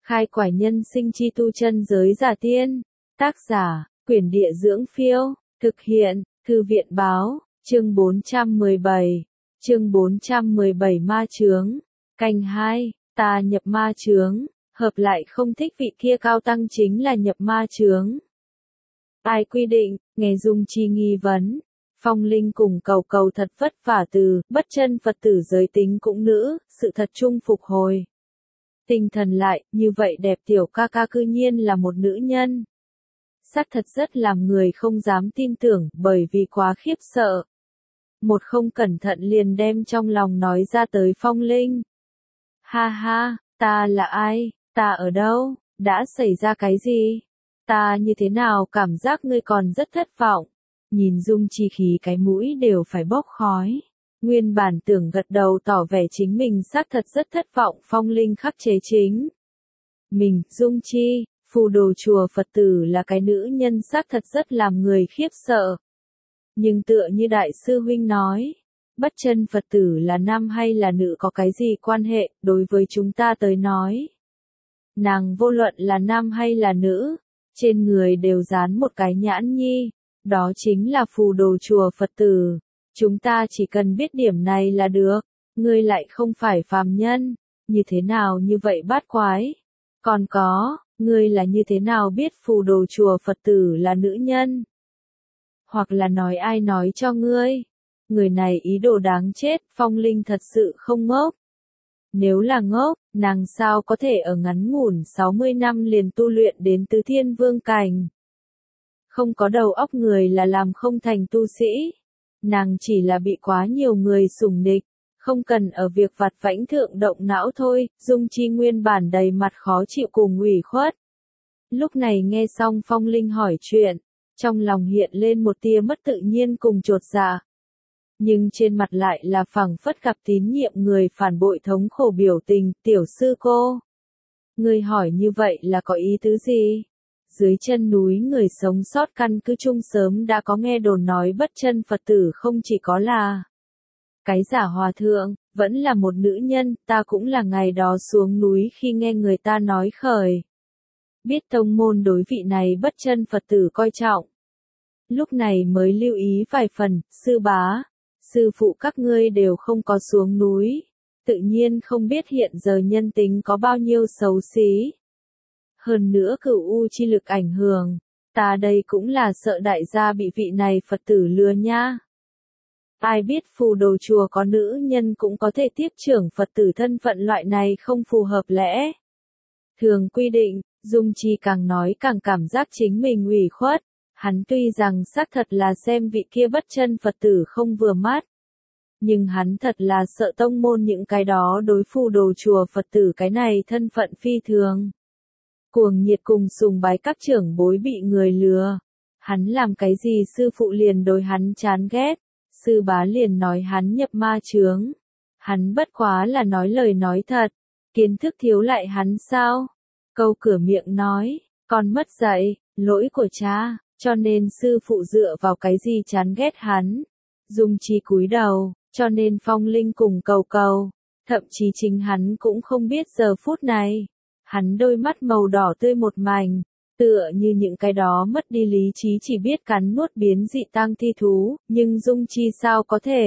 Khai quải nhân sinh chi tu chân giới giả tiên. Tác giả, Quyển Địa Dưỡng Phiêu. Thực hiện, Thư viện Báo. Chương 417. Chương 417 Ma chướng. Canh 2. Ta nhập ma chướng. Hợp lại không thích vị kia cao tăng chính là nhập ma chướng. Ai quy định? Nghe Dung Chi nghi vấn. Phong Linh cùng cầu cầu thật vất vả từ bất chân Phật tử giới tính cũng nữ, sự thật chung phục hồi. Tinh thần lại, như vậy đẹp tiểu ca ca cư nhiên là một nữ nhân. Xác thật rất làm người không dám tin tưởng, bởi vì quá khiếp sợ. Một không cẩn thận liền đem trong lòng nói ra tới Phong Linh. Ha ha, ta là ai, ta ở đâu, đã xảy ra cái gì? Ta như thế nào cảm giác ngươi còn rất thất vọng. Nhìn Dung Chi khí cái mũi đều phải bốc khói. Nguyên bản tưởng gật đầu tỏ vẻ chính mình xác thật rất thất vọng. Phong Linh khắc chế chính mình, Dung Chi, phù đồ chùa Phật tử là cái nữ nhân xác thật rất làm người khiếp sợ. Nhưng tựa như đại sư huynh nói, bất chân Phật tử là nam hay là nữ có cái gì quan hệ, đối với chúng ta tới nói. Nàng vô luận là nam hay là nữ, trên người đều dán một cái nhãn nhi, đó chính là phù đồ chùa Phật tử. Chúng ta chỉ cần biết điểm này là được, ngươi lại không phải phàm nhân, như thế nào như vậy bát quái. Còn có, ngươi là như thế nào biết phù đồ chùa Phật tử là nữ nhân? Hoặc là nói ai nói cho ngươi? Người này ý đồ đáng chết, Phong Linh thật sự không ngốc. Nếu là ngốc, nàng sao có thể ở ngắn ngủn 60 năm liền tu luyện đến tứ thiên vương cảnh? Không có đầu óc người là làm không thành tu sĩ. Nàng chỉ là bị quá nhiều người sủng nịch, không cần ở việc vặt vãnh thượng động não thôi. Dung Chi nguyên bản đầy mặt khó chịu cùng ủy khuất. Lúc này nghe xong Phong Linh hỏi chuyện, trong lòng hiện lên một tia mất tự nhiên cùng chột dạ. Nhưng trên mặt lại là phảng phất gặp tín nhiệm người phản bội thống khổ biểu tình. Tiểu sư cô, ngươi hỏi như vậy là có ý tứ gì? Dưới chân núi người sống sót căn cứ chung sớm đã có nghe đồn nói bất chân Phật tử không chỉ có là cái giả hòa thượng, vẫn là một nữ nhân. Ta cũng là ngày đó xuống núi khi nghe người ta nói khởi. Biết tông môn đối vị này bất chân Phật tử coi trọng. Lúc này mới lưu ý vài phần. Sư bá, sư phụ các ngươi đều không có xuống núi, tự nhiên không biết hiện giờ nhân tính có bao nhiêu xấu xí. Hơn nữa cửu u chi lực ảnh hưởng, ta đây cũng là sợ đại gia bị vị này Phật tử lừa nha. Ai biết phù đồ chùa có nữ nhân cũng có thể tiếp trưởng Phật tử thân phận, loại này không phù hợp lẽ thường quy định. Dung Chi càng nói càng cảm giác chính mình ủy khuất. Hắn tuy rằng xác thật là xem vị kia bất chân Phật tử không vừa mắt, nhưng hắn thật là sợ tông môn những cái đó đối phù đồ chùa Phật tử cái này thân phận phi thường cuồng nhiệt cùng sùng bái các trưởng bối bị người lừa. Hắn làm cái gì sư phụ liền đối hắn chán ghét, sư bá liền nói hắn nhập ma chướng. Hắn bất quá là nói lời nói thật, kiến thức thiếu lại hắn sao? Câu cửa miệng nói, con mất dạy, lỗi của cha, cho nên sư phụ dựa vào cái gì chán ghét hắn? Dung Chi cúi đầu, cho nên Phong Linh cùng cầu cầu, thậm chí chính hắn cũng không biết giờ phút này. Hắn đôi mắt màu đỏ tươi một mảnh, tựa như những cái đó mất đi lý trí chỉ biết cắn nuốt biến dị tang thi thú, nhưng Dung Chi sao có thể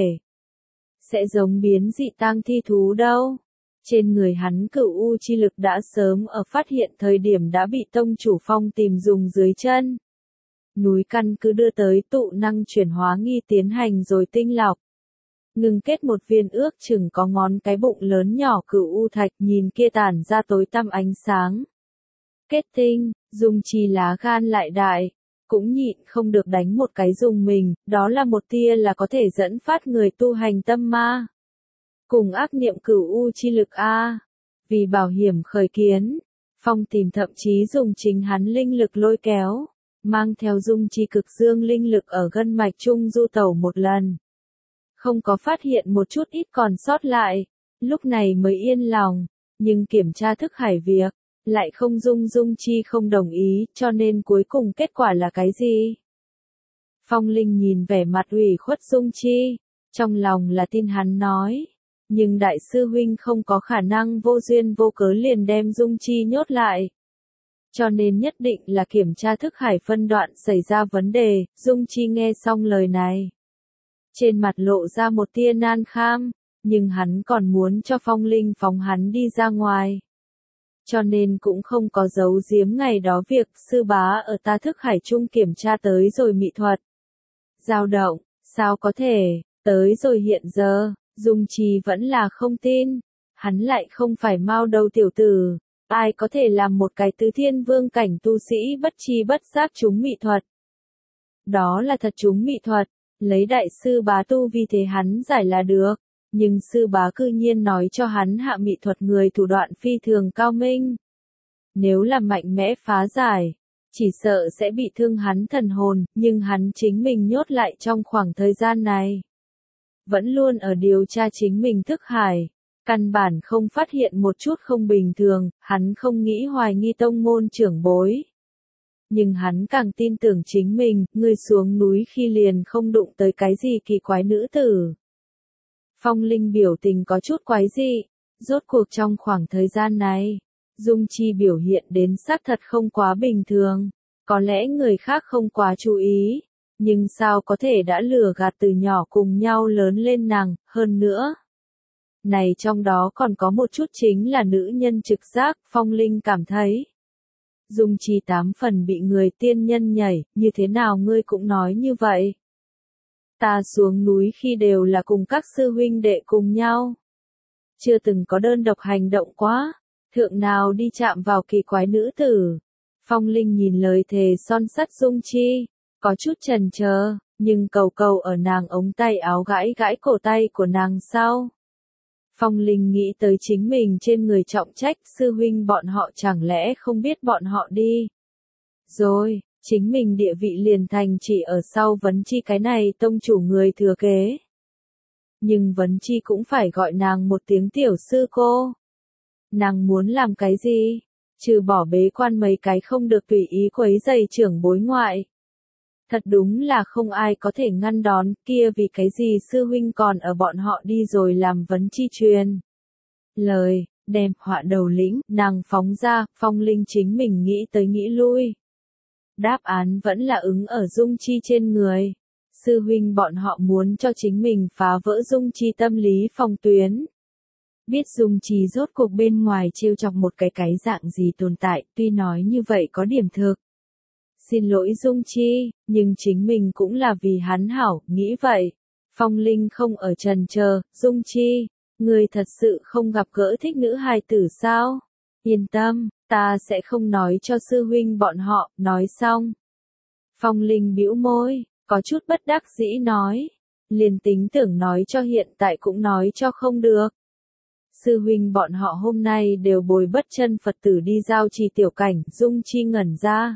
sẽ giống biến dị tang thi thú đâu. Trên người hắn cửu u chi lực đã sớm ở phát hiện thời điểm đã bị tông chủ Phong tìm dùng dưới chân núi căn cứ đưa tới tụ năng chuyển hóa nghi tiến hành rồi tinh lọc. Ngừng kết một viên ước chừng có ngón cái bụng lớn nhỏ cửu u thạch, nhìn kia tản ra tối tăm ánh sáng. Kết tinh, Dung Chi lá gan lại đại, cũng nhịn không được đánh một cái dùng mình, đó là một tia là có thể dẫn phát người tu hành tâm ma. Cùng ác niệm cửu u chi lực a. Vì bảo hiểm khởi kiến, Phong tìm thậm chí dùng chính hắn linh lực lôi kéo, mang theo Dung Chi cực dương linh lực ở gân mạch trung du tẩu một lần. Không có phát hiện một chút ít còn sót lại, lúc này mới yên lòng, nhưng kiểm tra thức hải việc, lại không Dung Chi không đồng ý, cho nên cuối cùng kết quả là cái gì? Phong Linh nhìn vẻ mặt ủy khuất Dung Chi, trong lòng là tin hắn nói, nhưng đại sư huynh không có khả năng vô duyên vô cớ liền đem Dung Chi nhốt lại. Cho nên nhất định là kiểm tra thức hải phân đoạn xảy ra vấn đề. Dung Chi nghe xong lời này, trên mặt lộ ra một tia nan kham, nhưng hắn còn muốn cho Phong Linh phóng hắn đi ra ngoài. Cho nên cũng không có giấu giếm ngày đó việc sư bá ở ta thức hải chung kiểm tra tới rồi mị thuật. Dao động, sao có thể, tới rồi hiện giờ, Dung Chi vẫn là không tin, hắn lại không phải Mao đầu tiểu tử, ai có thể làm một cái tứ thiên vương cảnh tu sĩ bất chi bất giác trúng mị thuật. Đó là thật trúng mị thuật, lấy đại sư bá tu vì thế hắn giải là được, nhưng sư bá cư nhiên nói cho hắn hạ mị thuật người thủ đoạn phi thường cao minh. Nếu là mạnh mẽ phá giải, chỉ sợ sẽ bị thương hắn thần hồn, nhưng hắn chính mình nhốt lại trong khoảng thời gian này. Vẫn luôn ở điều tra chính mình thức hải, căn bản không phát hiện một chút không bình thường, hắn không nghĩ hoài nghi tông môn trưởng bối. Nhưng hắn càng tin tưởng chính mình, người xuống núi khi liền không đụng tới cái gì kỳ quái nữ tử. Phong Linh biểu tình có chút quái dị, rốt cuộc trong khoảng thời gian này, Dung Chi biểu hiện đến xác thật không quá bình thường, có lẽ người khác không quá chú ý, nhưng sao có thể đã lừa gạt từ nhỏ cùng nhau lớn lên nàng, hơn nữa. Này trong đó còn có một chút chính là nữ nhân trực giác, Phong Linh cảm thấy. Dung Chi 8 phần bị người tiên nhân nhảy, như thế nào ngươi cũng nói như vậy. Ta xuống núi khi đều là cùng các sư huynh đệ cùng nhau. Chưa từng có đơn độc hành động quá, thượng nào đi chạm vào kỳ quái nữ tử. Phong Linh nhìn lời thề son sắt Dung Chi, có chút chần chờ, nhưng cầu cầu ở nàng ống tay áo gãi gãi cổ tay của nàng sau. Phong Linh nghĩ tới chính mình trên người trọng trách, sư huynh bọn họ chẳng lẽ không biết bọn họ đi. Rồi, chính mình địa vị liền thành chỉ ở sau Vấn Chi cái này tông chủ người thừa kế. Nhưng Vấn Chi cũng phải gọi nàng một tiếng tiểu sư cô. Nàng muốn làm cái gì? Trừ bỏ bế quan mấy cái không được tùy ý quấy rầy trưởng bối ngoại. Thật đúng là không ai có thể ngăn đón, kia vì cái gì sư huynh còn ở bọn họ đi rồi làm Vấn Chi truyền. Lời, đem họa đầu lĩnh, nàng phóng ra, Phong Linh chính mình nghĩ tới nghĩ lui. Đáp án vẫn là ứng ở Dung Chi trên người. Sư huynh bọn họ muốn cho chính mình phá vỡ Dung Chi tâm lý phòng tuyến. Biết Dung Chi rốt cuộc bên ngoài trêu chọc một cái dạng gì tồn tại, tuy nói như vậy có điểm thực. Xin lỗi Dung Chi, nhưng chính mình cũng là vì hắn hảo, nghĩ vậy. Phong Linh không ở trần chờ, Dung Chi, người thật sự không gặp gỡ thích nữ hài tử sao? Yên tâm, ta sẽ không nói cho sư huynh bọn họ, nói xong. Phong Linh bĩu môi, có chút bất đắc dĩ nói. Liền tính tưởng nói cho hiện tại cũng nói cho không được. Sư huynh bọn họ hôm nay đều bồi bất chân Phật tử đi giao trì tiểu cảnh, Dung Chi ngẩn ra.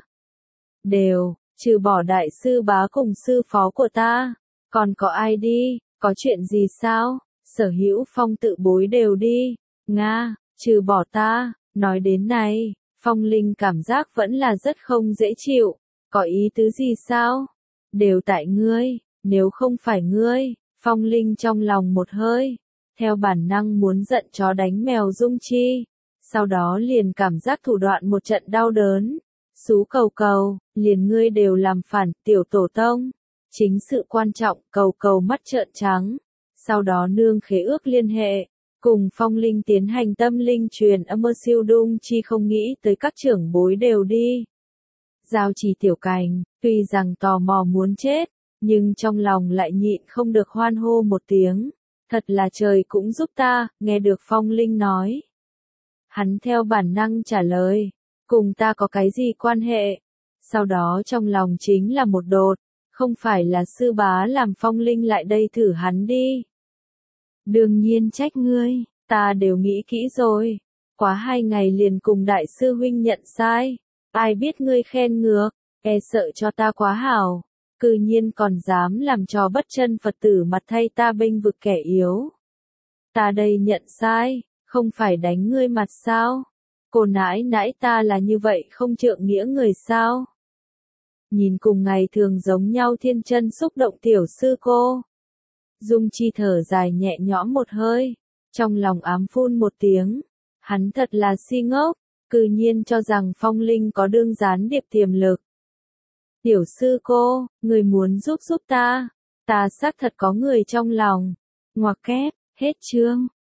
Đều, trừ bỏ đại sư bá cùng sư phó của ta, còn có ai đi, có chuyện gì sao? Sở hữu Phong tự bối đều đi, Nga, trừ bỏ ta. Nói đến này, Phong Linh cảm giác vẫn là rất không dễ chịu, có ý tứ gì sao? Đều tại ngươi, nếu không phải ngươi, Phong Linh trong lòng một hơi, theo bản năng muốn giận chó đánh mèo Dung Chi, sau đó liền cảm giác thủ đoạn một trận đau đớn. Xú cầu cầu, liền ngươi đều làm phản, tiểu tổ tông. Chính sự quan trọng, cầu cầu mắt trợn trắng. Sau đó nương khế ước liên hệ, cùng Phong Linh tiến hành tâm linh truyền âm siêu Dung Chi không nghĩ tới các trưởng bối đều đi. Giao trì tiểu cảnh, tuy rằng tò mò muốn chết, nhưng trong lòng lại nhịn không được hoan hô một tiếng. Thật là trời cũng giúp ta, nghe được Phong Linh nói. Hắn theo bản năng trả lời, cùng ta có cái gì quan hệ? Sau đó trong lòng chính là một đột, không phải là sư bá làm Phong Linh lại đây thử hắn đi. Đương nhiên trách ngươi, ta đều nghĩ kỹ rồi. Quá 2 ngày liền cùng đại sư huynh nhận sai. Ai biết ngươi khen ngược, e sợ cho ta quá hảo. Cư nhiên còn dám làm cho bất chân Phật tử mặt thay ta bênh vực kẻ yếu. Ta đây nhận sai, không phải đánh ngươi mặt sao? Cô nãi nãi ta là như vậy không trượng nghĩa người sao? Nhìn cùng ngày thường giống nhau thiên chân xúc động tiểu sư cô. Dung Chi thở dài nhẹ nhõm một hơi. Trong lòng ám phun một tiếng, hắn thật là si ngốc, cư nhiên cho rằng Phong Linh có đương gián điệp tiềm lực. Tiểu sư cô, người muốn giúp ta, ta xác thật có người trong lòng. Ngoặc kép, hết chương.